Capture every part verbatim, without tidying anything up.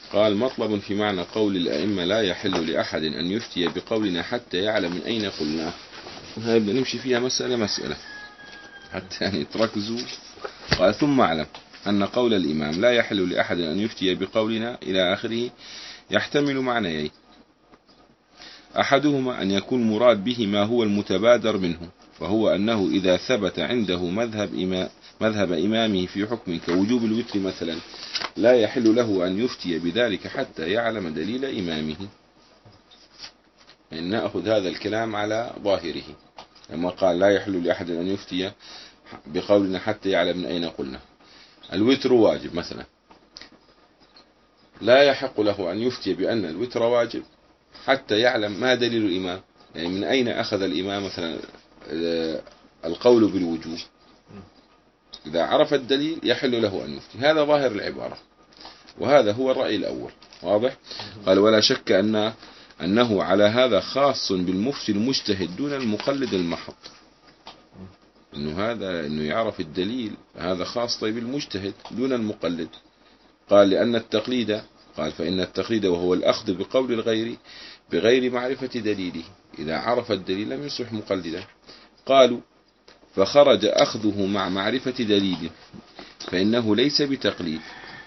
قال مطلب في معنى قول الأئمة لا يحل لأحد أن يفتي بقولنا حتى يعلم من أين قلناه. هاي بدنا نمشي فيها مسألة مسألة حتى يعني تركزوا. قال ثم أعلم أن قول الإمام لا يحل لأحد أن يفتي بقولنا إلى آخره يحتمل معنيين: أحدهما أن يكون مراد به ما هو المتبادر منه، فهو أنه إذا ثبت عنده مذهب, إمام مذهب إمامه في حكم كوجوب الوتر مثلا لا يحل له أن يفتي بذلك حتى يعلم دليل إمامه. يعني نأخذ هذا الكلام على ظاهره لما قال لا يحل لأحد أن يفتي بقولنا حتى يعلم من أين قلنا. الوتر واجب مثلا، لا يحق له أن يفتي بأن الوتر واجب حتى يعلم ما دليل الإمام، يعني من أين أخذ الإمام مثلا القول بالوجوب. إذا عرف الدليل يحل له أن يفتي. هذا ظاهر العبارة، وهذا هو الرأي الأول. واضح؟ قال ولا شك أن أنه على هذا خاص بالمفتي المجتهد دون المقلد المحض. إنه هذا إنه يعرف الدليل هذا خاص طيب المجتهد دون المقلد. قال لأن التقليد، قال فإن التقليد وهو الأخذ بقول الغير بغير معرفة دليله، إذا عرف الدليل لم يصبح مقلدا. قالوا فخرج أخذه مع معرفة دليله فإنه ليس بتقليد،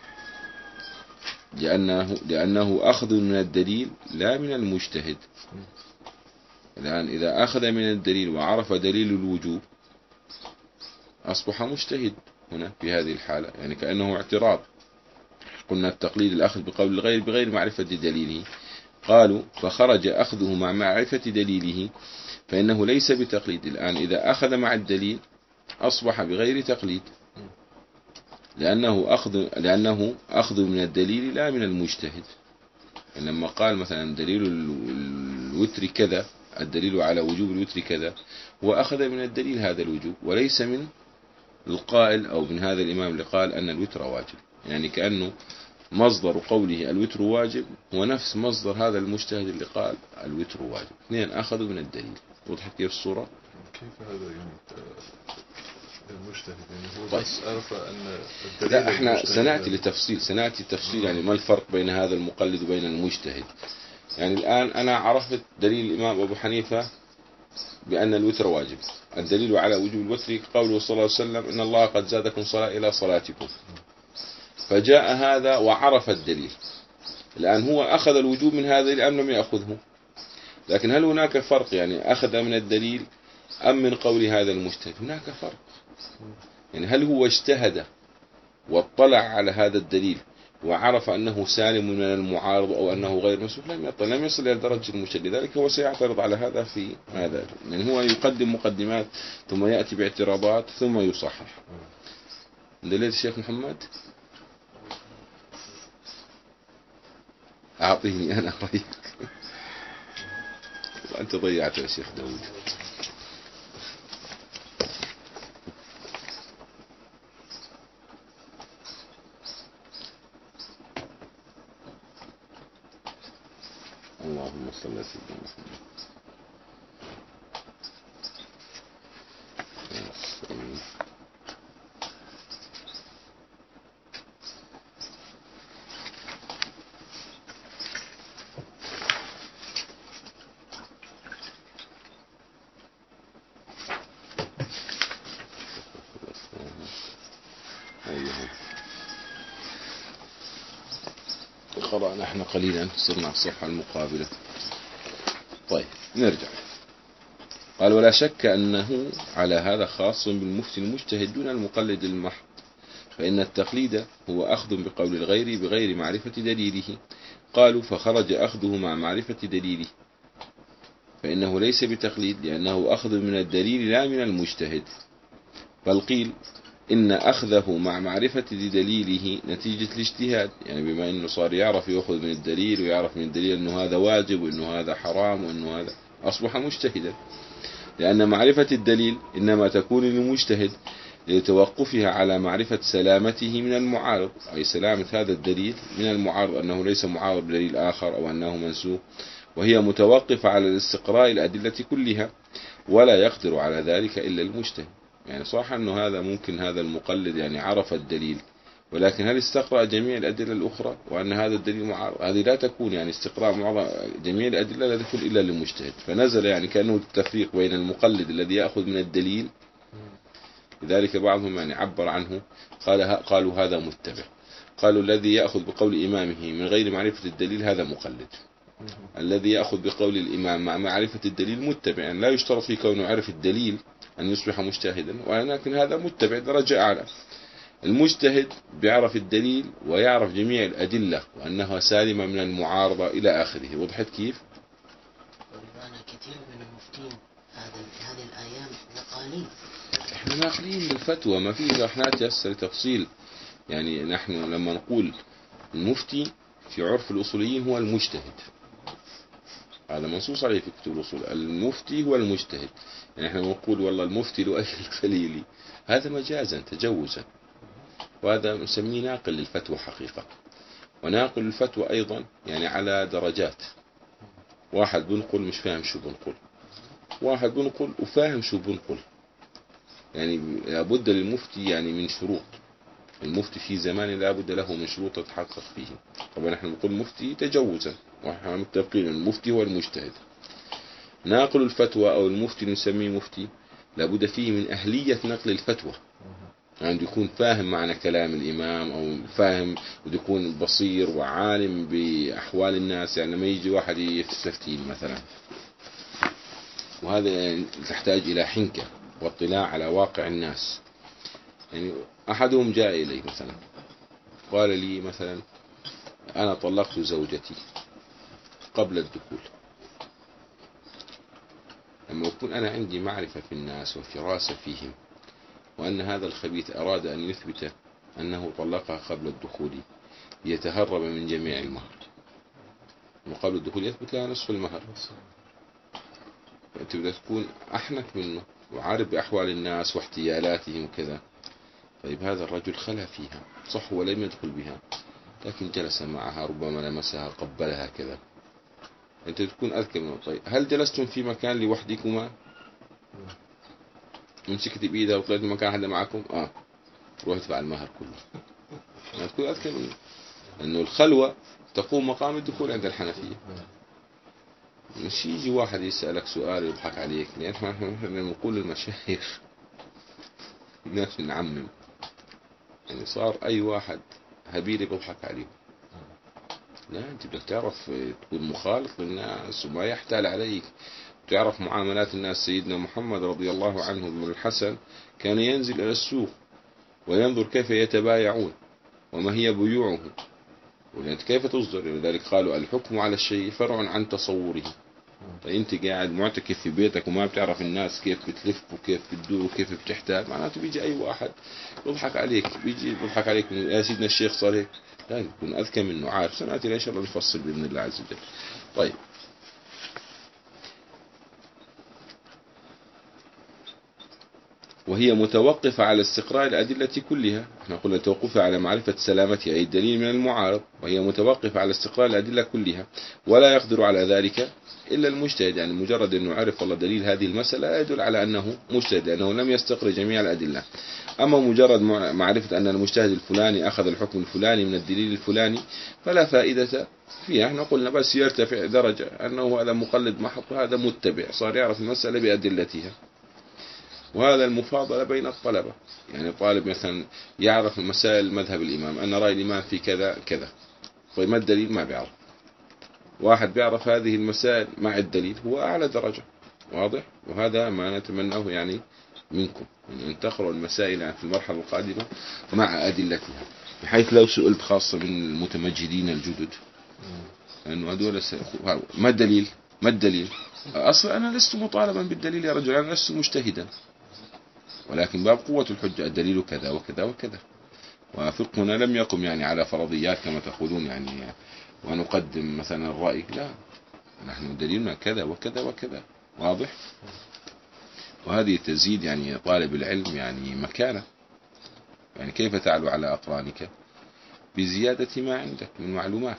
لأنه, لأنه أخذ من الدليل لا من المجتهد. الآن إذا أخذ من الدليل وعرف دليل الوجوب أصبح مجتهد هنا في هذه الحالة، يعني كأنه اعتراض. قلنا التقليد الأخذ بقول الغير بغير معرفة دليله. قالوا فخرج أخذه مع معرفة دليله فإنه ليس بتقليد. الآن إذا أخذ مع الدليل أصبح بغير تقليد، لأنه أخذ, لأنه أخذ من الدليل لا من المجتهد. لما قال مثلا دليل الوتر كذا، الدليل على وجوب الوتر كذا، هو أخذ من الدليل هذا الوجوب وليس من القائل أو من هذا الإمام اللي قال أن الوتر واجب. يعني كأنه مصدر قوله الوتر واجب هو نفس مصدر هذا المجتهد اللي قال الوتر واجب. اثنين أخذوا من الدليل. وضحت كيف الصورة؟ كيف هذا يعني المجتهد يعني هو طيب. بس عرف أن الدليل. لا احنا سنأتي لتفصيل سنأتي تفصيل يعني ما الفرق بين هذا المقلد وبين المجتهد. يعني الآن أنا عرفت دليل الإمام أبو حنيفة بأن الوتر واجب. الدليل على وجوب الوتر قوله صلى الله عليه وسلم إن الله قد زادكم صلاة إلى صلاتكم. فجاء هذا وعرف الدليل. الآن هو أخذ الوجوب من هذا الأم لم يأخذه. لكن هل هناك فرق يعني أخذ من الدليل أم من قول هذا المجتهد؟ هناك فرق. يعني هل هو اجتهد واطلع على هذا الدليل وعرف أنه سالم من المعارض أو أنه غير مسوق؟ لم يطلع، لم يصل إلى درجة المجتهد. لذلك هو سيعترض على هذا في هذا. يعني هو يقدم مقدمات ثم يأتي باعتراضات ثم يصحح. دليل الشيخ محمد أعطيني أنا رأيك. وأنت ضيعت يا شيخ داود. اللهم صل على سيدنا محمد. قرأنا احنا قليلا، صرنا على الصفحة المقابلة. طيب نرجع. قال ولا شك أنه على هذا خاص بالمفتي المجتهد دون المقلد المحض، فإن التقليد هو أخذ بقول الغير بغير معرفة دليله. قالوا فخرج أخذه مع معرفة دليله فإنه ليس بتقليد، لأنه أخذ من الدليل لا من المجتهد. بل قيل إن أخذه مع معرفة دليله نتيجة الاجتهاد، يعني بما أنه صار يعرف يأخذ من الدليل ويعرف من الدليل أنه هذا واجب وأنه هذا حرام وأنه هذا، أصبح مجتهدا. لأن معرفة الدليل إنما تكون للمجتهد لتوقفها على معرفة سلامته من المعارض، أي سلامة هذا الدليل من المعارض، أنه ليس معارض بدليل آخر أو أنه منسوخ، وهي متوقفة على الاستقراء الأدلة كلها، ولا يقدر على ذلك إلا المجتهد. يعني صح أنه هذا ممكن هذا المقلد يعني عرف الدليل ولكن هل استقرأ جميع الأدلة الأخرى وأن هذا الدليل معارض؟ هذه لا تكون يعني استقراء معظم جميع الأدلة لا تكون إلا للمجتهد. فنزل يعني كأنه التفريق بين المقلد الذي يأخذ من الدليل، لذلك بعضهم يعني عبر عنه قال قالوا هذا متبع، قالوا الذي يأخذ بقول إمامه من غير معرفة الدليل هذا مقلد، الذي يأخذ بقول الإمام مع معرفة الدليل متبع، يعني لا يشترط في كونه يعرف الدليل أن يصبح مجتهدا، ولكن هذا متبع درجة أعلى. المجتهد بيعرف الدليل ويعرف جميع الأدلة وأنها سالمة من المعارضة إلى آخره. وضحت كيف؟ ولذلك كثير من المفتين هذا هذه الأيام نقالين، احنا ناقلين للفتوى، ما في راح نأتي هسه لتفصيل. يعني نحن لما نقول المفتي في عرف الأصوليين هو المجتهد، هذا منصوص عليه في كتب الأصول، المفتي هو المجتهد. يعني احنا نقول والله المفتي لؤي الخليلي، هذا مجازا تجوزا، وهذا نسميه ناقل للفتوى حقيقة. وناقل الفتوى أيضا يعني على درجات، واحد بنقل مش فاهم شو بنقل، واحد بنقل وفاهم شو بنقل. يعني لابد للمفتي يعني من شروط، المفتي في زمان لابد له من شروط تتحقق فيه. طبعا نحن نقول مفتي تجوزا، ونحن متفقين المفتي هو المجتهد. ناقل الفتوى أو المفتي نسميه مفتي لابد فيه من أهلية نقل الفتوى، يعني يكون فاهم معنى كلام الإمام، أو فاهم ويكون بصير وعالم بأحوال الناس. يعني لما يجي واحد يفتي مثلا، وهذا يعني تحتاج إلى حنكة واطلاع على واقع الناس. يعني أحدهم جاء إلي مثلا قال لي مثلا أنا طلقت زوجتي قبل الدخول. لما يكون أنا عندي معرفة في الناس وفراسة فيهم، وأن هذا الخبيث أراد أن يثبت أنه طلقها قبل الدخول يتهرب من جميع المهر، وقبل الدخول يثبت لها نصف المهر، فأنت بدك تكون أحنك منه وعارف بأحوال الناس واحتيالاتهم وكذا. طيب هذا الرجل خلى فيها صح ولم يدخل بها، لكن جلس معها، ربما لمسها، قبلها كذا، أنت تكون أذكى منه. طيب هل جلستم في مكان لوحدكما، مسكت بإيدها وطلعت مكان حدا معكم؟ آه روح ادفع المهر كله، يعني تكون أذكى منه، لأنه الخلوة تقوم مقام الدخول عند الحنفية. مش يجي واحد يسألك سؤال يضحك عليك، لأن احنا نقول للمشايخ الناس نعمم، يعني صار أي واحد هبيلي بضحك عليه. لا، أنت بدك تعرف تكون مخالط للناس وما يحتال عليك، تعرف معاملات الناس. سيدنا محمد رضي الله عنه بن الحسن كان ينزل إلى السوق وينظر كيف يتبايعون وما هي بيوعهم وكيف تصدر. لذلك قالوا الحكم على الشيء فرع عن تصوره. فأنت قاعد معتكف في بيتك وما بتعرف الناس كيف بتلف وكيف بتدور وكيف بتحتاج، معناته بيجي أي واحد يضحك عليك، بيجي يضحك عليك يا سيدنا الشيخ صار هيك، لا يكون أذكى منه عارف. سنأتي إن شاء الله نفصل بإذن الله عز وجل. طيب وهي متوقفة على استقراء الأدلة كلها، احنا قلنا توقفها على معرفة سلامتها أي الدليل من المعارض، وهي متوقفة على استقراء الأدلة كلها، ولا يقدر على ذلك إلا المجتهد. يعني مجرد أنه عرف والله دليل هذه المسألة لا يدل على أنه مجتهد، لأنه لم يستقر جميع الأدلة. أما مجرد معرفة أن المجتهد الفلاني أخذ الحكم الفلاني من الدليل الفلاني فلا فائدة فيها. احنا قلنا بس يرتفع درجة أنه هذا مقلد محض وهذا متبع، صار يعرف المسألة بأدلتها. وهذا المفاضلة بين الطلبة، يعني طالب مثلا يعرف مسائل مذهب الإمام، أن رأي الإمام في كذا كذا، طيب ما الدليل؟ ما بيعرف. واحد بيعرف هذه المسائل مع الدليل، هو أعلى درجة. واضح؟ وهذا ما نتمناه يعني منكم، أن تقرأوا المسائل في المرحلة القادمة مع أدلتها، بحيث لو سئلت خاصة من المتمجدين الجدد أنه هذول ما الدليل؟ ما الدليل؟ أصلا أنا لست مطالبا بالدليل يا رجل، أنا لست مجتهدا، ولكن باب قوة الحجة الدليل كذا وكذا وكذا. وفقهنا لم يقم يعني على فرضيات كما تقولون، يعني ونقدم مثلا الرأي، لا، نحن دليلنا كذا وكذا وكذا. واضح؟ وهذه تزيد يعني طالب العلم يعني مكانة. يعني كيف تعلو على أقرانك؟ بزيادة ما عندك من معلومات.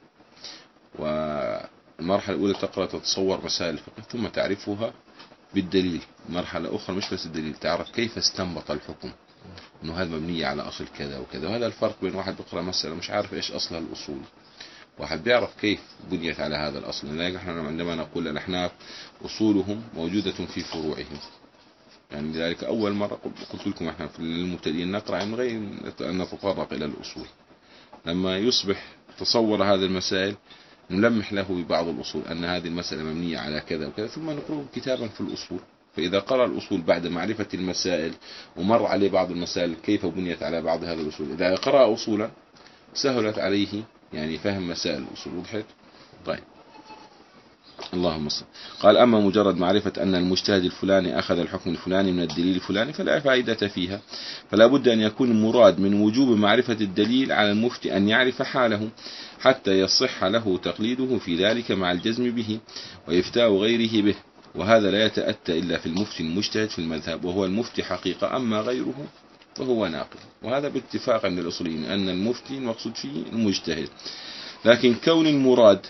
والمرحلة الأولى تقرأ تتصور مسائل الفقه ثم تعرفها بالدليل. مرحلة أخرى مش بس الدليل، تعرف كيف استنبط الحكم، إنه هذا مبنية على أصل كذا وكذا. وهذا الفرق بين واحد بيقرأ مسألة مش عارف إيش أصلها الأصول، واحد بيعرف كيف بنيت على هذا الأصل. لذلك نحن عندما نقول الأحناف أصولهم موجودة في فروعهم، يعني لذلك أول مرة قلت لكم احنا في المبتدئين نقرأ من غير أن نتطرق إلى الأصول. لما يصبح تصور هذه المسائل نلمح له ببعض الأصول أن هذه المسألة مبنية على كذا وكذا، ثم نقرأ كتابا في الأصول. فإذا قرأ الأصول بعد معرفة المسائل ومر عليه بعض المسائل كيف بنيت على بعض هذه الأصول، إذا قرأ أصولا سهلت عليه يعني فهم مسائل الأصول. وضحت؟ طيب اللهم صل. قال أما مجرد معرفة أن المجتهد الفلاني أخذ الحكم الفلاني من الدليل الفلاني فلا فائدة فيها، فلا بد أن يكون المراد من وجوب معرفة الدليل على المفتي أن يعرف حاله حتى يصح له تقليده في ذلك مع الجزم به وإفتاء غيره به، وهذا لا يتأتى إلا في المفتي المجتهد في المذهب، وهو المفتي حقيقة، أما غيره فهو ناقل. وهذا باتفاق عند الأصوليين أن المفتي المقصود فيه المجتهد. لكن كون المراد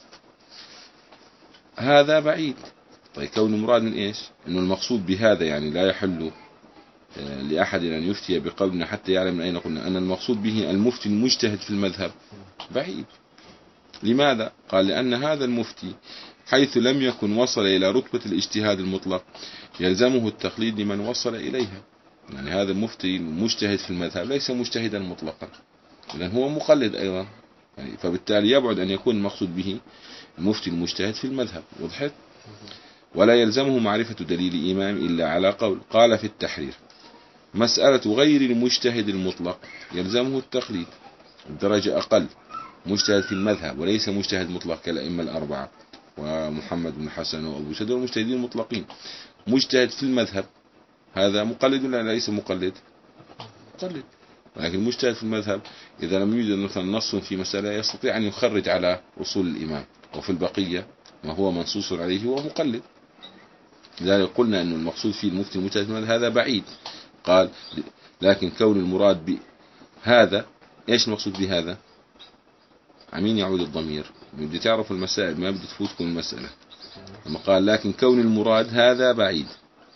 هذا بعيد. طيب كون المراد من إيش؟ إنه المقصود بهذا يعني لا يحل لأحد أن يفتي بقولنا حتى يعلم من أين قلنا، أن المقصود به المفتي المجتهد في المذهب بعيد. لماذا؟ قال لأن هذا المفتي حيث لم يكن وصل إلى رتبة الاجتهاد المطلق يلزمه التقليد لمن وصل إليها. يعني هذا المفتي المجتهد في المذهب ليس مجتهدا مطلقا، لأن هو مقلد أيضا، يعني فبالتالي يبعد أن يكون المقصود به المفتي المجتهد في المذهب. وضحت؟ ولا يلزمه معرفة دليل إمام إلا على قول. قال في التحرير: مسألة غير المجتهد المطلق يلزمه التقليد بدرجة أقل، مجتهد في المذهب وليس مجتهد مطلق كالأئمة الأربعة ومحمد بن حسن وأبو سعد المجتهدين المطلقين. مجتهد في المذهب هذا مقلد ولا ليس مقلد؟ مقلد. ولكن المجتهد في المذهب إذا لم يوجد مثلا نص في مسألة يستطيع أن يخرج على أصول الإمام، وفي البقية ما هو منصوص عليه هو مقلد. لذلك قلنا أن المقصود فيه المفتي المجتهد هذا بعيد. قال لكن كون المراد بهذا، إيش المقصود بهذا؟ عمين يعود الضمير؟ بدي تعرف المسائل، ما بدي تفوتكم المسألة. لما قال لكن كون المراد هذا بعيد،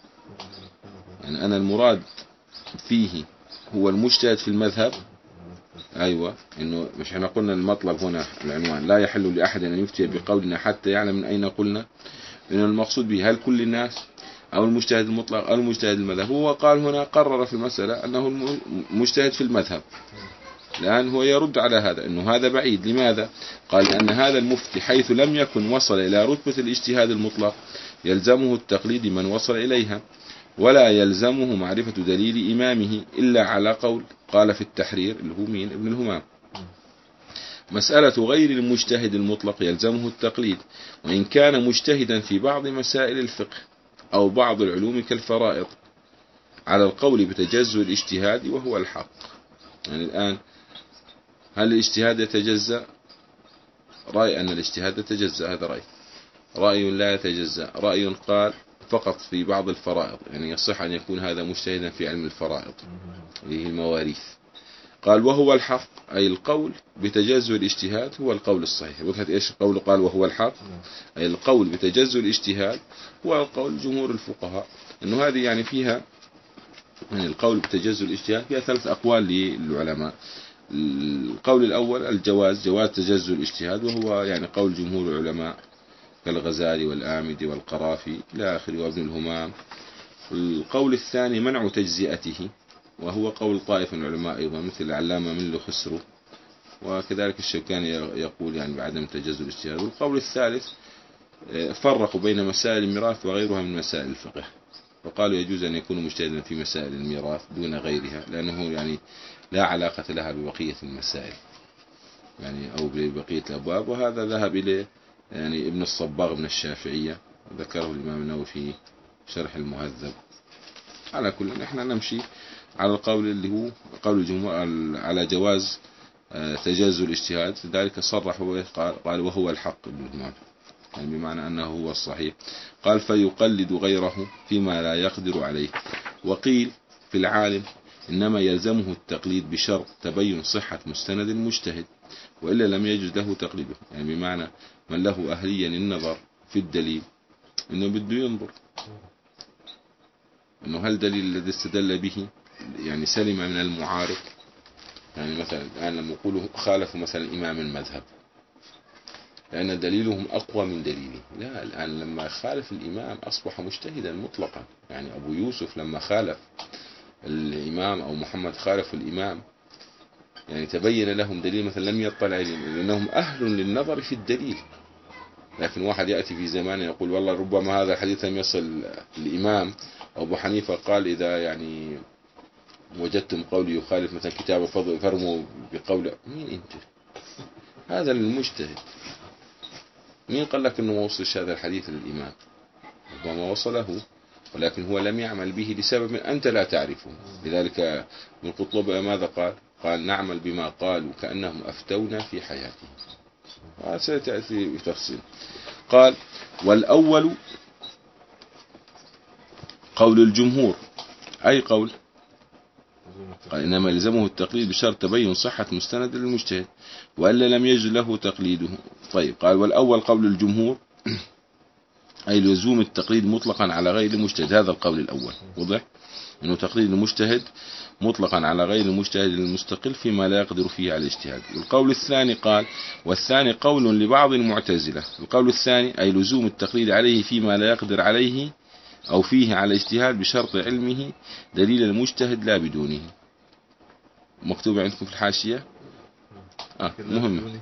يعني أنا المراد فيه هو المجتهد في المذهب. أيوة، إنه مش احنا قلنا المطلب هنا العنوان لا يحل لأحد أن يفتي بقولنا حتى يعلم من أين قلنا، إنه المقصود به هل كل الناس أو المجتهد المطلق أو المجتهد المذهب. هو قال هنا قرر في المسألة أنه المجتهد في المذهب، لأن هو يرد على هذا أنه هذا بعيد. لماذا؟ قال لأن هذا المفتي حيث لم يكن وصل إلى رتبة الاجتهاد المطلق يلزمه التقليد من وصل إليها، ولا يلزمه معرفة دليل إمامه إلا على قول. قال في التحرير اللي هو مين؟ ابن الهمام: مسألة غير المجتهد المطلق يلزمه التقليد وإن كان مجتهدا في بعض مسائل الفقه أو بعض العلوم كالفرائض، على القول بتجزؤ الاجتهاد وهو الحق. يعني الآن هل الاجتهاد يتجزأ؟ رأي أن الاجتهاد يتجزأ، هذا رأي. رأي لا يتجزأ، رأي قال فقط في بعض الفرائض، يعني يصح أن يكون هذا مجتهدا في علم الفرائض اللي هي المواريث. قال وهو الحق، أي القول بتجزؤ الاجتهاد هو القول الصحيح. وضحت إيش القول؟ قال وهو الحق، أي القول بتجزؤ الاجتهاد هو القول جمهور الفقهاء. إنه هذه يعني فيها يعني القول بتجزؤ الاجتهاد فيها ثلاث أقوال للعلماء. القول الأول الجواز، جواز تجزؤ الاجتهاد، وهو يعني قول جمهور العلماء كالغزالي والآمدي والقرافي إلى آخره وابن الهمام. القول الثاني منع تجزئته، وهو قول طائف من العلماء أيضا مثل العلامة من لخسرو، وكذلك الشوكاني يقول يعني بعدم تجزؤ الاجتهاد. والقول الثالث فرقوا بين مسائل الميراث وغيرها من مسائل الفقه، وقالوا يجوز أن يكون مجتهدا في مسائل الميراث دون غيرها، لأنه يعني لا علاقة لها ببقية المسائل يعني أو ببقية الأبواب. وهذا ذهب إليه يعني ابن الصباغ من الشافعية، ذكره الإمام النووي في شرح المهذب. على كل نحن نمشي على القول اللي هو قول الجمهور على جواز تجزؤ الاجتهاد، لذلك صرح قال وهو الحق ابن الهمام، يعني بمعنى أنه هو الصحيح. قال فيقلد غيره فيما لا يقدر عليه. وقيل في العالم إنما يلزمه التقليد بشرط تبين صحة مستند المجتهد، وإلا لم يجوز له تقليده. يعني بمعنى من له أهليا النظر في الدليل إنه بده ينظر إنه هل دليل الذي استدل به يعني سلم من المعارض. يعني مثلا الآن لما يقولوا خالفوا مثلا إمام المذهب لأن دليلهم أقوى من دليله، لا، الآن لما خالف الإمام أصبح مجتهدا مطلقا. يعني أبو يوسف لما خالف الإمام أو محمد خالف الإمام يعني تبين لهم دليل مثلا لم يطلع عليهم لأنهم أهل للنظر في الدليل. لكن واحد يأتي في زمان يقول والله ربما هذا الحديث لم يصل الإمام، أو أبو حنيفة قال إذا يعني وجدتم قولي يخالف مثلا كتاب الفضل فرموا بقول. مين أنت؟ هذا المجتهد. مين قال لك أنه ما وصلش هذا الحديث للإمام؟ ربما وصله ولكن هو لم يعمل به لسبب أنت لا تعرفه. لذلك ابن قطب ماذا قال؟ قال نعمل بما قالوا كأنهم أفتونا في حياتهم. وسيتأتي بتفصيل. قال والأول قول الجمهور. أي قول؟ قال إنما يلزمه التقليد بشرط تبين صحة مستند للمجتهد وإلا لم يجد له تقليده. طيب قال والأول قول الجمهور أي لزوم التقليد مطلقا على غير المجتهد. هذا القول الأول وضح أنه تقليد المجتهد مطلقا على غير المجتهد المستقل فيما لا يقدر فيه على الاجتهاد. القول الثاني قال والثاني قول لبعض المعتزلة. القول الثاني أي لزوم التقليد عليه فيما لا يقدر عليه أو فيه على اجتهاد بشرط علمه دليل المجتهد لا بدونه. مكتوب عندكم في الحاشية آه مهم.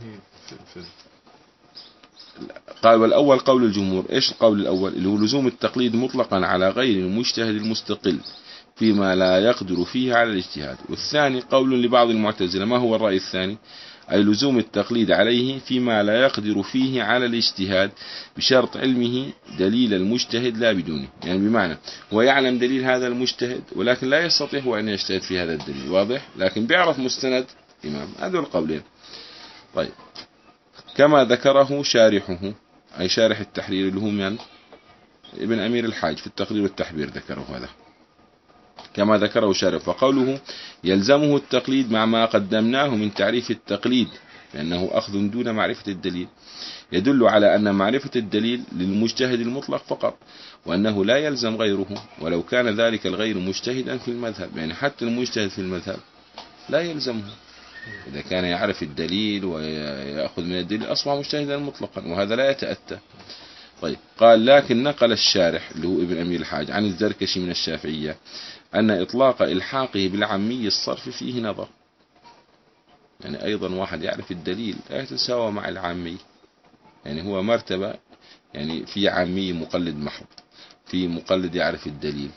قال والأول قول الجمهور. إيش القول الأول؟ اللي هو لزوم التقليد مطلقا على غير المجتهد المستقل فيما لا يقدر فيه على الاجتهاد. والثاني قول لبعض المعتزلة. ما هو الرأي الثاني؟ أي لزوم التقليد عليه فيما لا يقدر فيه على الاجتهاد بشرط علمه دليل المجتهد لا بدونه. يعني بمعنى هو يعلم دليل هذا المجتهد ولكن لا يستطيع هو أن يجتهد في هذا الدليل واضح، لكن بيعرف مستند إمام. هذول القولين. طيب كما ذكره شارحه أي شارح التحرير اللي هو من ابن أمير الحاج في التقرير والتحبير ذكره هذا كما ذكره شارح. فقوله يلزمه التقليد مع ما قدمناه من تعريف التقليد لأنه أخذ دون معرفة الدليل يدل على أن معرفة الدليل للمجتهد المطلق فقط وأنه لا يلزم غيره ولو كان ذلك الغير مجتهدا في المذهب. يعني حتى المجتهد في المذهب لا يلزمه إذا كان يعرف الدليل ويأخذ من الدليل أصبح مجتهدا مطلقا وهذا لا يتأتى. طيب قال لكن نقل الشارح اللي هو ابن أمير الحاج عن الزركشي من الشافعية أن إطلاق إلحاقه بالعمي الصرف فيه نظر. يعني أيضا واحد يعرف الدليل لا يتساوى مع العامي. يعني هو مرتبة، يعني في عامي مقلد محض، في مقلد يعرف الدليل،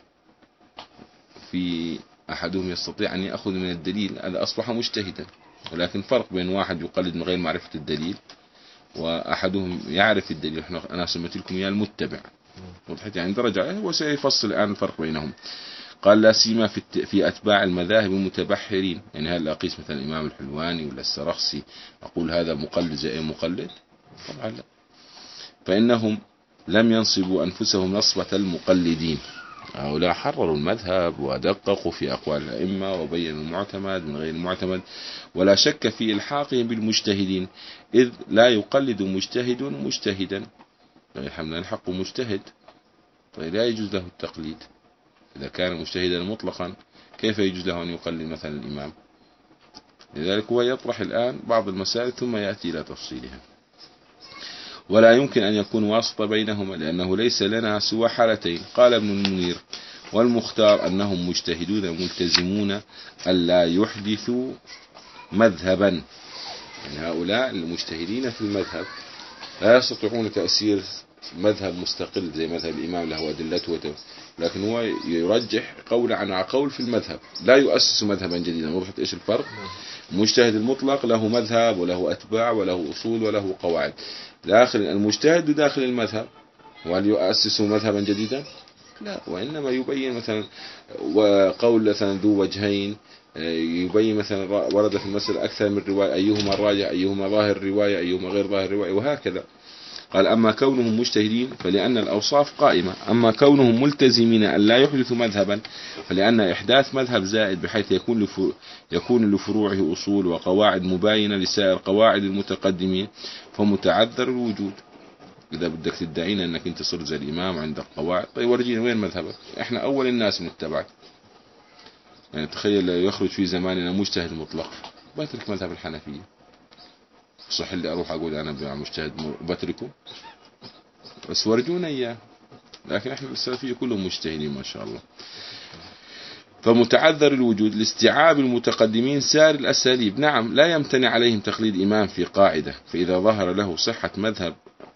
في أحدهم يستطيع أن يأخذ من الدليل، هذا أصبح مجتهدا. ولكن فرق بين واحد يقلد من غير معرفة الدليل وأحدهم يعرف الدليل. أنا سميت لكم إياه المتبع وضحت يعني درجة. وسيفصل الآن الفرق بينهم. قال لا سيما في في أتباع المذاهب المتبحرين. يعني هل أقيس مثلا الإمام الحلواني ولا السرخسي أقول هذا مقلد زي أي مقلد؟ طبعا لا. فإنهم لم ينصبوا أنفسهم نصبة المقلدين. هؤلاء حرروا المذهب ودققوا في أقوال الأئمة وبينوا المعتمد من غير المعتمد ولا شك في إلحاقهم بالمجتهدين إذ لا يقلد مجتهد مجتهدا. يعني الحق مجتهد طيب لا يجوز له التقليد. إذا كان مجتهدا مطلقا كيف يجوز له أن يقلد مثلا الإمام؟ لذلك هو يطرح الآن بعض المسائل ثم يأتي إلى تفصيلها. ولا يمكن أن يكون واسطة بينهما لأنه ليس لنا سوى حالتين. قال ابن المنير والمختار أنهم مجتهدون ملتزمون ألا يحدثوا مذهبا. يعني هؤلاء المجتهدين في المذهب لا يستطيعون تأثير مذهب مستقل زي مذهب الإمام له أدلته، لكن هو يرجح قول عن قول في المذهب لا يؤسس مذهبا جديدا. وضحت إيش الفرق؟ المجتهد المطلق له مذهب وله أتباع وله أصول وله قواعد. داخل المجتهد داخل المذهب وهل يؤسس مذهبا جديدا؟ لا، وإنما يبين مثلا وقول مثلا ذو وجهين، يبين مثلا ورد في المسألة أكثر من رواية أيهما الراجح أيهما ظاهر الرواية أيهما غير ظاهر الرواية وهكذا. قال أما كونهم مجتهدين فلأن الأوصاف قائمة، أما كونهم ملتزمين أن لا يحدثوا مذهبا فلأن إحداث مذهب زائد بحيث يكون يكون لفروعه أصول وقواعد مباينة لسائر قواعد المتقدمين فمتعذر الوجود. إذا بدك تدعينا أنك أنت صرت زي الإمام عندك قواعد، طيب ورجينا وين مذهبك؟ إحنا أول الناس نتبعك. يعني تخيل يخرج في زماننا مجتهد مطلق بترك مذهب الحنفية، صح اللي أروح أقول أنا مجتهد بتركه؟ بس ورجونا إياه. لكن إحنا السلفية كلهم مجتهدين ما شاء الله. فمتعذر الوجود لاستيعاب المتقدمين سائر الأساليب. نعم لا يمتنع عليهم تقليد إمام في قاعدة، فإذا ظهر له صحة مذهب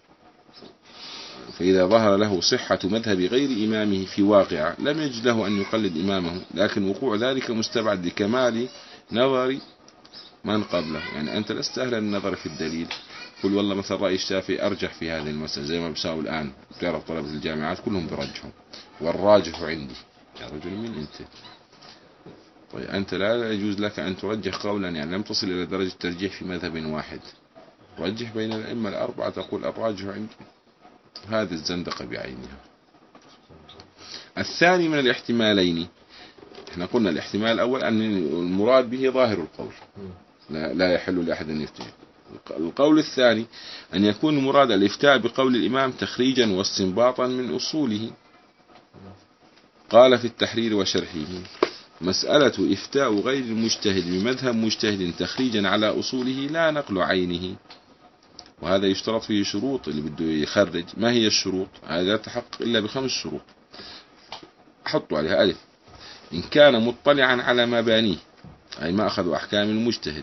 فإذا ظهر له صحة مذهب غير إمامه في واقعة لم يجد له أن يقلد إمامه، لكن وقوع ذلك مستبعد لكمال نظر من قبله. يعني أنت لست أهلا النظر في الدليل، قل والله مثلا رأي الشافعي أرجح في هذه المسألة زي ما بساوي الآن، تعرف طلبة الجامعات كلهم برجحهم والراجح عندي. يا رجل مين أنت؟ طيب أنت لا يجوز لك أن ترجح قولا يعني لم تصل إلى درجة الترجيح في مذهب واحد، رجح بين الأئمة الأربعة تقول الراجح عندي، هذه الزندقة بعينها. الثاني من الاحتمالين، احنا قلنا الاحتمال الأول أن المراد به ظاهر القول لا, لا يحل لأحد أن يفتي. القول الثاني أن يكون مراد الإفتاء بقول الإمام تخريجا واستنباطا من أصوله. قال في التحرير وشرحه: مسألة إفتاء غير المجتهد بمذهب مجتهد تخريجا على أصوله لا نقل عينه، وهذا يشترط فيه شروط. اللي بده يخرج ما هي الشروط؟ هذا لا تحقق إلا بخمس شروط حطوا عليها ألف: إن كان مطلعا على مبانيه أي ما أخذوا أحكام المجتهد،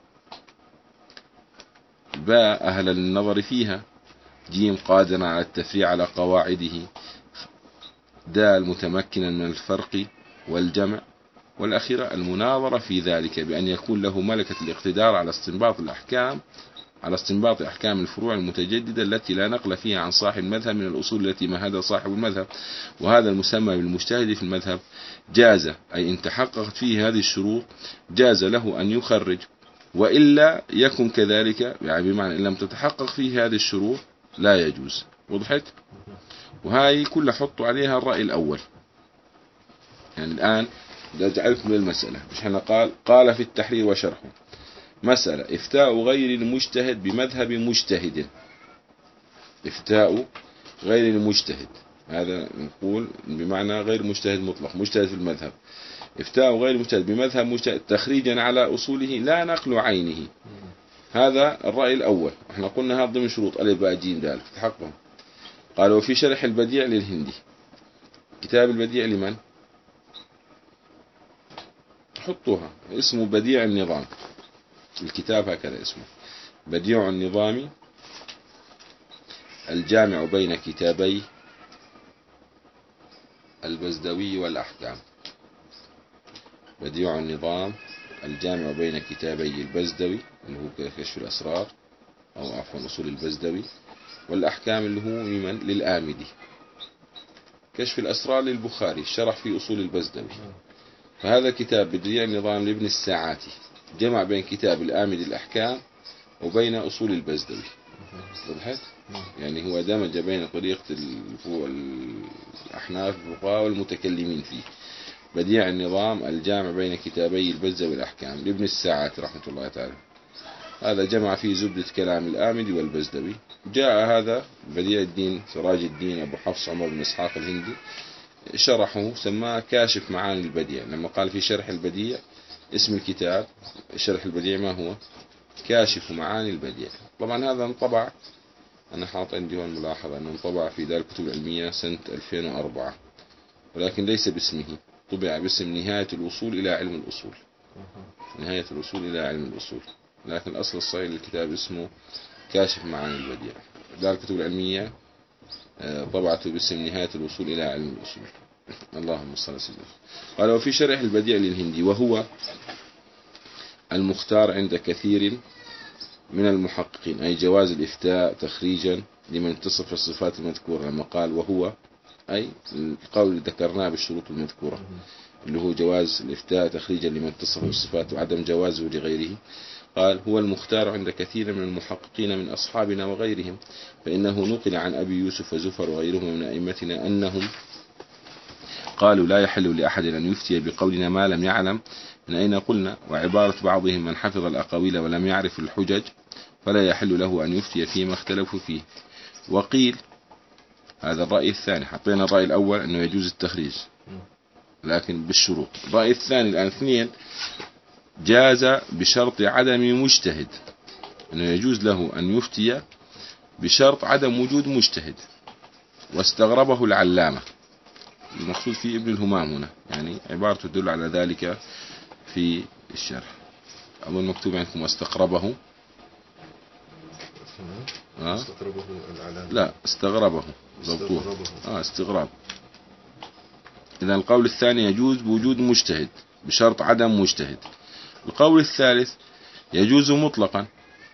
باء أهل النظر فيها، جيم قادرا على التفريع على قواعده، دال متمكنا من الفرق والجمع، والأخيرة المناظرة في ذلك بأن يكون له ملكة الاقتدار على استنباط الأحكام على استنباط أحكام الفروع المتجددة التي لا نقل فيها عن صاحب المذهب من الأصول التي مهدها صاحب المذهب. وهذا المسمى بالمجتهد في المذهب جاز، أي إن تحققت فيه هذه الشروط جاز له أن يخرج، وإلا يكن كذلك، يعني بمعنى إن لم تتحقق فيه هذه الشروط لا يجوز. وضحت؟ وهاي كلها حطوا عليها الرأي الأول. يعني الآن جعلكم للمسألة مش هنا قال قال في التحرير وشرحه: مسألة إفتاء غير المجتهد بمذهب مجتهد. إفتاء غير المجتهد هذا نقول بمعنى غير مجتهد مطلق، مجتهد في المذهب. إفتاء غير المجتهد بمذهب مجتهد تخريجا على أصوله لا نقل عينه، هذا الرأي الأول. احنا قلنا هذا ضمن شروط ألف باء جيم دال تحققهم. قالوا في شرح البديع للهندي، كتاب البديع لمن؟ حطوها اسمه بديع النظام، الكتاب هكذا اسمه بديع النظام الجامع بين كتابي البزدوي والأحكام. بديع النظام الجامع بين كتابي البزدوي اللي هو كشف الأسرار أو عفوا أصول البزدوي، والأحكام اللي هو لمن؟ للآمدي. كشف الأسرار للبخاري شرح في أصول البزدوي. فهذا كتاب بديع النظام لابن الساعاتي جمع بين كتاب الآمدي الأحكام وبين أصول البزدوي. وضحت؟ يعني هو دمج بين طريقة الأحناف الفقهاء والمتكلمين فيه. بديع النظام الجامع بين كتابي البزدوي والأحكام لابن الساعاتي رحمة الله تعالى، هذا جمع فيه زبدة كلام الآمدي والبزدوي. جاء هذا بديع الدين سراج الدين أبو حفص عمر بن إسحاق الهندي شرحه سماه كاشف معاني البديع. لما قال في شرح البديع اسم الكتاب شرح البديع ما هو؟ كاشف معاني البديع. طبعا هذا انطبع، أنا حاط عندي هون ملاحظة أنه انطبع في دار الكتب العلمية سنة ألفين وأربعة، ولكن ليس باسمه، طبع باسم نهاية الوصول إلى علم الأصول. نهاية الوصول إلى علم الأصول، لكن الأصل الصحيح للكتاب اسمه كاشف معاني البديع. دار الكتب العلمية طبعته باسم نهاية الوصول إلى علم الأصول. اللهم صل وسلم. قال: وفي شرح البديع للهندي، وهو المختار عند كثير من المحققين، أي جواز الإفتاء تخريجا لمن تصف الصفات المذكورة. لما قال وهو أي القول اللي ذكرناه بالشروط المذكورة اللي هو جواز الإفتاء تخريجا لمن تصف الصفات وعدم جوازه لغيره. قال: هو المختار عند كثير من المحققين من أصحابنا وغيرهم، فإنه نقل عن أبي يوسف وزفر وغيرهم من أئمتنا أنهم قالوا: لا يحل لأحد أن يفتي بقولنا ما لم يعلم من أين قلنا. وعبارة بعضهم: من حفظ الأقاويل ولم يعرف الحجج فلا يحل له أن يفتي فيما اختلفوا فيه. وقيل هذا الرأي الثاني، حطينا الرأي الأول أنه يجوز التخريج، لكن بالشروط. الرأي الثاني الآن اثنين، جاز بشرط عدم مجتهد، أنه يجوز له أن يفتي بشرط عدم وجود مجتهد، واستغربه العلامة. المقصود في ابن الهمام هنا، يعني عبارته تدل على ذلك في الشرح. أظن مكتوب عندكم واستقربه. آه؟ استقربه العلامة. لا استغربه ضبطوه. آه استغراب. إذا القول الثاني يجوز بوجود مجتهد بشرط عدم مجتهد. القول الثالث يجوز مطلقا،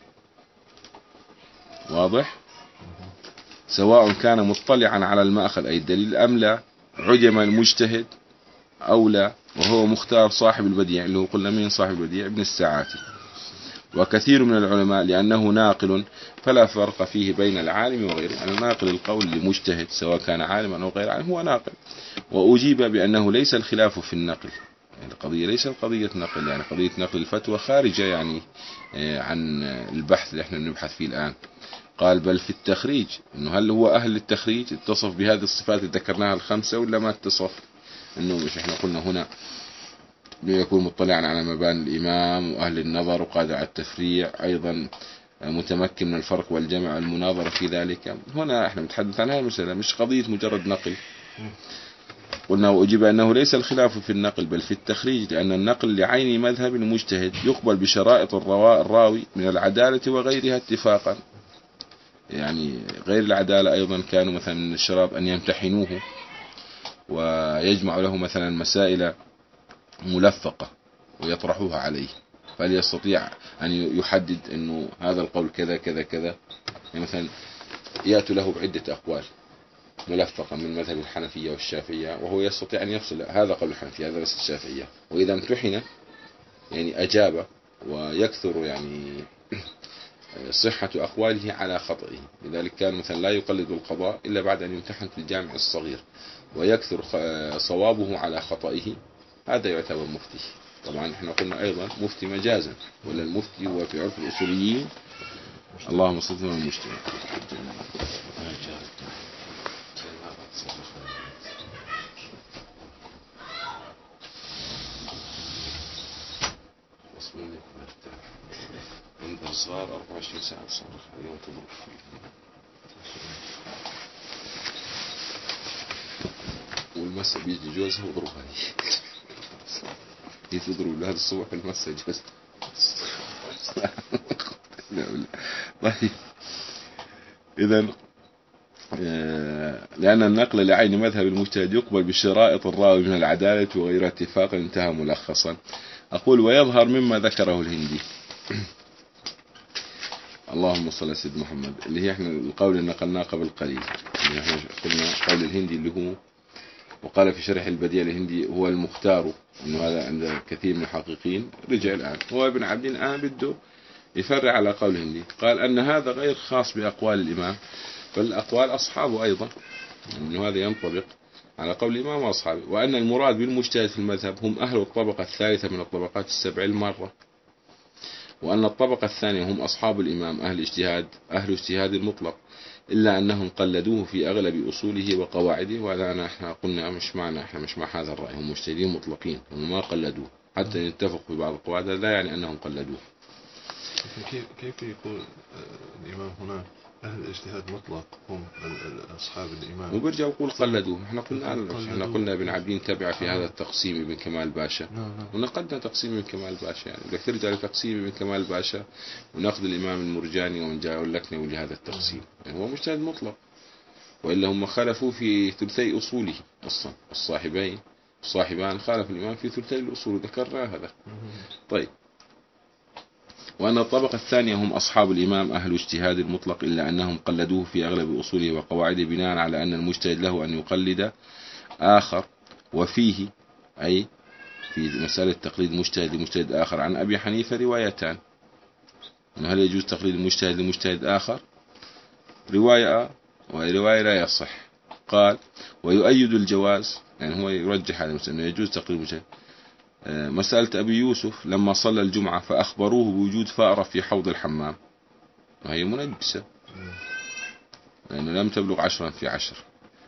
واضح، سواء كان مطلعا على المأخذ أي الدليل أم لا، عجم المجتهد أو لا، وهو مختار صاحب البديع اللي هو قلنا مين صاحب البديع؟ ابن الساعاتي. وكثير من العلماء لأنه ناقل فلا فرق فيه بين العالم وغيره، يعني ناقل القول لمجتهد سواء كان عالما أو غير عالم هو ناقل. وأجيب بأنه ليس الخلاف في النقل، يعني القضية ليست قضية نقل، يعني قضية نقل الفتوى خارجة يعني عن البحث اللي احنا بنبحث فيه الآن. قال بل في التخريج، انه هل هو اهل التخريج اتصف بهذه الصفات اللي ذكرناها الخمسة ولا ما اتصف؟ انه مش احنا قلنا هنا انه يكون مطلعا على مباني الامام واهل النظر وقادر على التفريع، ايضا متمكن من الفرق والجمع والمناظرة في ذلك. هنا احنا بنتحدث عن هذه المسألة مش قضية مجرد نقل. قلنا وأجيب أنه ليس الخلاف في النقل بل في التخريج، لأن النقل لعين مذهب المجتهد يقبل بشرائط الراوي من العدالة وغيرها اتفاقا. يعني غير العدالة أيضا كانوا مثلا من الشراب أن يمتحنوه ويجمع له مثلا مسائل ملفقة ويطرحوها عليه، فليستطيع أن يحدد أنه هذا القول كذا كذا كذا. يعني مثلا يأتوا له بعدة أقوال ملفقة من مذهب الحنفية والشافعية، وهو يستطيع أن يفصل هذا قول الحنفية هذا بس الشافعية، وإذا امتحن يعني أجاب، ويكثر يعني صحة أقواله على خطئه. لذلك كان مثلا لا يقلد القضاء إلا بعد أن يمتحن في الجامع الصغير، ويكثر صوابه على خطئه، هذا يعتبر مفتي. طبعا احنا قلنا أيضا مفتي مجازا، ولا المفتي هو في عرف الأصوليين اللهم صل على المجتمع. عندنا صار أربعة وعشرين ساعة صار اليوم تضرب والمسا بيجي جوزها وضربها هي تضرب لهذا الصبح المسا جوزها. طيب إذا لأن النقل لعين مذهب المجتهد يقبل بشرائط الراوي من العدالة وغير اتفاق، انتهى ملخصا. أقول ويظهر مما ذكره الهندي اللهم صل على سيدنا محمد، اللي هي احنا القول اللي نقلناه قبل قليل، اللي احنا قلنا قول الهندي اللي هو وقال في شرح البديع الهندي هو المختار، انه هذا عند كثير من المحققين. رجع الآن هو ابن عبدين الآن بده يفرع على قول الهندي، قال أن هذا غير خاص بأقوال الإمام بل أقوال أصحابه أيضا، أنه هذا ينطبق على قول الإمام وأصحابه، وأن المراد بالمجتهد في المذهب هم أهل الطبقة الثالثة من الطبقات السبع المرة، وأن الطبقة الثانية هم أصحاب الإمام أهل اجتهاد أهل اجتهاد المطلق، إلا أنهم قلدوه في أغلب أصوله وقواعده. وهذا أنا إحنا قلنا مش معنا إحنا مش مع هذا الرأي، هم مجتهدين مطلقين، هم ما قلدوه حتى يتفقوا في بعض القواعد، لا يعني أنهم قلدوه. كيف كيف يقول الإمام هنا أهل الاجتهاد مطلق هم أصحاب الإمام، وبرجع يقول قلدوه. احنا قلنا احنا قلنا ابن عبدين تبع في هذا التقسيم ابن كمال باشا، ونقدنا تقسيم ابن كمال باشا، يعني بدك ترجع لتقسيم ابن كمال باشا وناخذ الإمام المرجاني ونجا لكنا ولهذا التقسيم، يعني هو مجتهد مطلق، وإلا هم خالفوا في ثلثي أصوله أصلا، الصاحبين الصاحبان خالف الإمام في ثلثي الأصول، ذكرنا هذا. طيب وأن الطبقة الثانية هم أصحاب الإمام أهل اجتهاد المطلق، إلا أنهم قلدوه في أغلب أصوله وقواعده بناء على أن المجتهد له أن يقلد آخر، وفيه أي في مسألة تقليد مجتهد لمجتهد آخر عن أبي حنيفة روايتان، هل يجوز تقليد المجتهد لمجتهد آخر؟ رواية ورواية لا يصح. قال ويؤيد الجواز، يعني هو يرجح على أنه يجوز تقليد المجتهد. مسألة أبي يوسف لما صلى الجمعة فأخبروه بوجود فأرة في حوض الحمام، وهي منجسة لأنه لم تبلغ عشرا في عشر،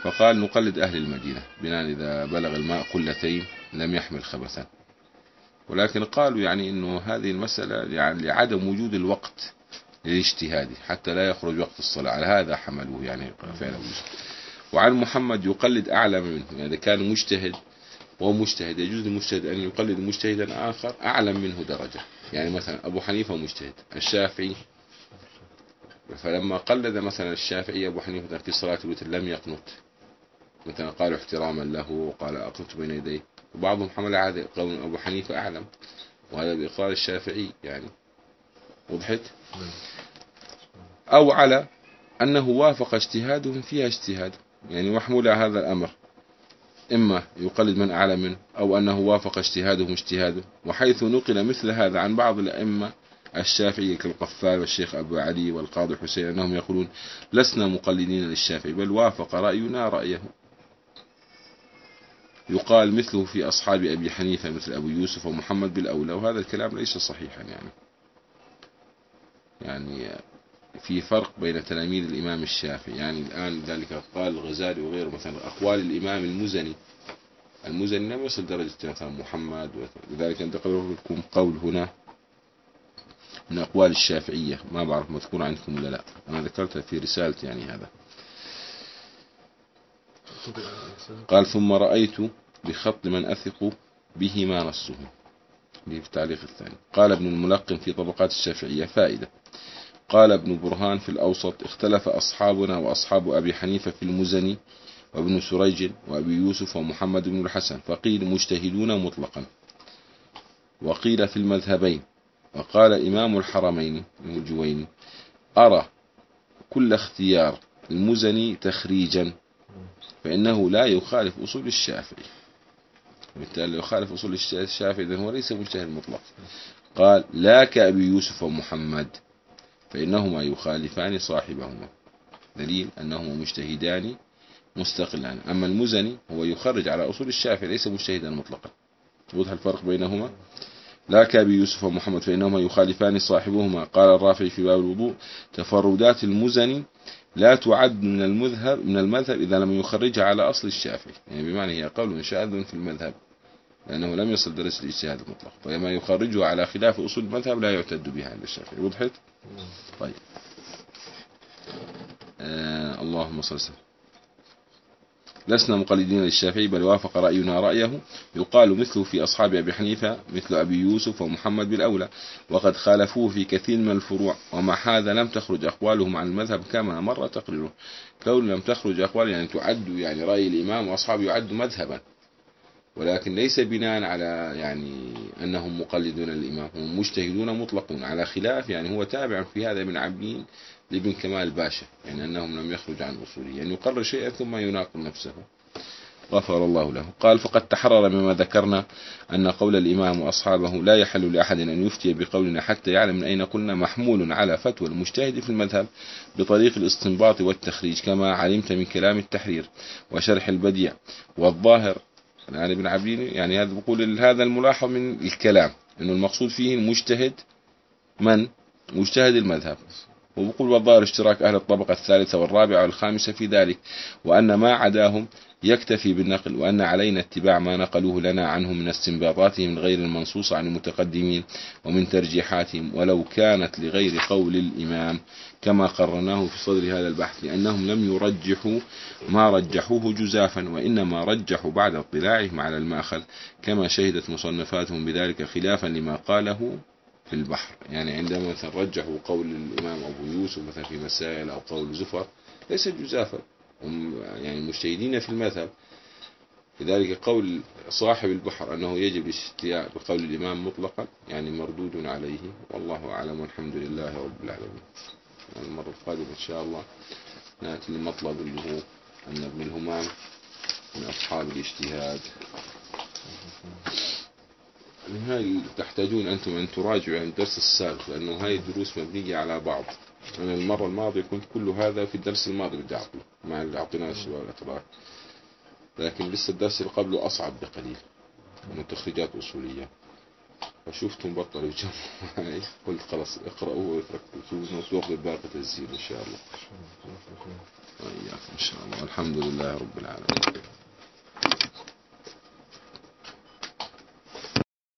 فقال نقلد أهل المدينة بناء إذا بلغ الماء قلتين لم يحمل خبثا. ولكن قالوا يعني إنه هذه المسألة يعني لعدم وجود الوقت للاجتهاد حتى لا يخرج وقت الصلاة، على هذا حملوه يعني فعلا. وعن محمد يقلد أعلم منه، يعني إذا كان مجتهد ومجتهد يجوز للمجتهد أن يقلد مجتهدا آخر أعلم منه درجة. يعني مثلا أبو حنيفة مجتهد، الشافعي فلما قلد مثلا الشافعي أبو حنيفة في صلاة الوتر لم يقنط مثلا، قالوا احتراما له وقال أقنت بين يديه، وبعضهم حمل هذا قول أبو حنيفة أعلم، وهذا بإقرار الشافعي يعني. وضحت؟ أو على أنه وافق اجتهادهم فيها اجتهاد، يعني محمول هذا الأمر إما يقلد من أعلم منه أو أنه وافق اجتهادهم اجتهاده. وحيث نقل مثل هذا عن بعض الأئمة الشافعي كالقفال والشيخ أبو علي والقاضي حسين أنهم يقولون لسنا مقلدين للشافعي بل وافق رأينا رأيه، يقال مثله في أصحاب أبي حنيفة مثل أبو يوسف ومحمد بالأولى، وهذا الكلام ليس صحيحا. يعني يعني في فرق بين تلاميذ الإمام الشافعي، يعني الآن ذلك قال الغزالي وغيره مثلا أقوال الإمام المزني، المزني لم يصل درجة مثلا محمد، لذلك انتقل لكم قول هنا من أقوال الشافعية، ما بعرف مذكور عندكم ولا لا، أنا ذكرتها في رسالتي يعني. هذا قال ثم رأيت بخط من أثق به ما نصه في التعليق الثاني. قال ابن الملقن في طبقات الشافعية فائدة، قال ابن برهان في الأوسط اختلف أصحابنا وأصحاب أبي حنيفة في المزني وابن سريج وأبي يوسف ومحمد بن الحسن، فقيل مجتهدون مطلقا، وقيل في المذهبين. وقال إمام الحرمين الجويني أرى كل اختيار المزني تخريجا فإنه لا يخالف أصول الشافعي، بالتالي يخالف أصول الشافعي إذن هو ليس مجتهد مطلق. قال لا كأبي يوسف ومحمد فإنهما يخالفان صاحبهما، دليل أنهما مجتهدان مستقلان، أما المزني هو يخرج على أصول الشافعي ليس مجتهدا مطلقا. وضح الفرق بينهما. لا كأبي يوسف ومحمد فإنهما يخالفان صاحبهما. قال الرافعي في باب الوضوء تفردات المزني لا تعد من المذهب من المذهب إذا لم يخرجها على أصل الشافعي، يعني بمعنى هي قول شاذ في المذهب لأنه لم يصل درجة الاجتهاد المطلق، فما يخرجها على خلاف أصول المذهب لا يعتد بها عند الشافعي. وضحت؟ طيب آه اللهم صل وسلم. لسنا مقلدين للشافعي بل وافق رأينا رأيه، يقال مثله في أصحاب أبي حنيفة مثل أبي يوسف ومحمد بالأولى، وقد خالفوه في كثير من الفروع، ومع هذا لم تخرج أقوالهم عن المذهب كما مر تقريره. كون لم تخرج أقوال يعني تعد يعني رأي الإمام وأصحابه يعد مذهبا، ولكن ليس بناء على يعني أنهم مقلدون للإمام، هم مجتهدون مطلقون على خلاف يعني هو تابع في هذا من عبدين لابن كمال باشا، يعني أنهم لم يخرج عن أصوله، يعني يقرر شيئا ثم يناقض نفسه غفر الله له. قال فقد تحرر مما ذكرنا أن قول الإمام وأصحابه لا يحل لأحد أن يفتي بقولنا حتى يعلم من أين قلنا محمول على فتوى المجتهد في المذهب بطريق الاستنباط والتخريج، كما علمت من كلام التحرير وشرح البديع والظاهر. يعني ابن عبدين يعني هذا بقول هذا الملاحظ من الكلام أنه المقصود فيه المجتهد من مجتهد المذهب، وبقول والظاهر اشتراك أهل الطبقة الثالثة والرابعة والخامسة في ذلك، وأن ما عداهم يكتفي بالنقل، وأن علينا اتباع ما نقلوه لنا عنهم من استنباطاتهم من غير المنصوص عن المتقدمين ومن ترجيحاتهم ولو كانت لغير قول الإمام، كما قررناه في صدر هذا البحث، لأنهم لم يرجحوا ما رجحوه جزافا، وإنما رجحوا بعد اطلاعهم على المأخذ، كما شهدت مصنفاتهم بذلك خلافا لما قاله في البحر. يعني عندما مثلا رجحوا قول الإمام أبو يوسف مثلا في مسائل أو قول زفر ليس جزافا، هم يعني مجتهدين في المذهب، لذلك قول صاحب البحر أنه يجب الاستياء بقول الإمام مطلقا يعني مردود عليه، والله أعلم والحمد لله رب العالمين. المرة القادمة إن شاء الله نأتي للمطلب اللي هو أن ابن الهمام من أصحاب الاجتهاد. هاي تحتاجون أنتم أن تراجعوا عن الدرس السابق، لأنه هاي الدروس مبنية على بعض. أنا المرة الماضية كنت كل هذا في الدرس الماضي بدي أعطيه مع اللي أعطيناه الشباب الأتراك، لكن لسه الدرس اللي قبله أصعب بقليل من تخريجات أصولية، فشوفتم بطلوا يجمعوا قلت خلاص اقرأوا وتركزوا وتأخذوا باقي تسجيل إن شاء الله. وإياكم إن شاء الله. الحمد لله رب العالمين.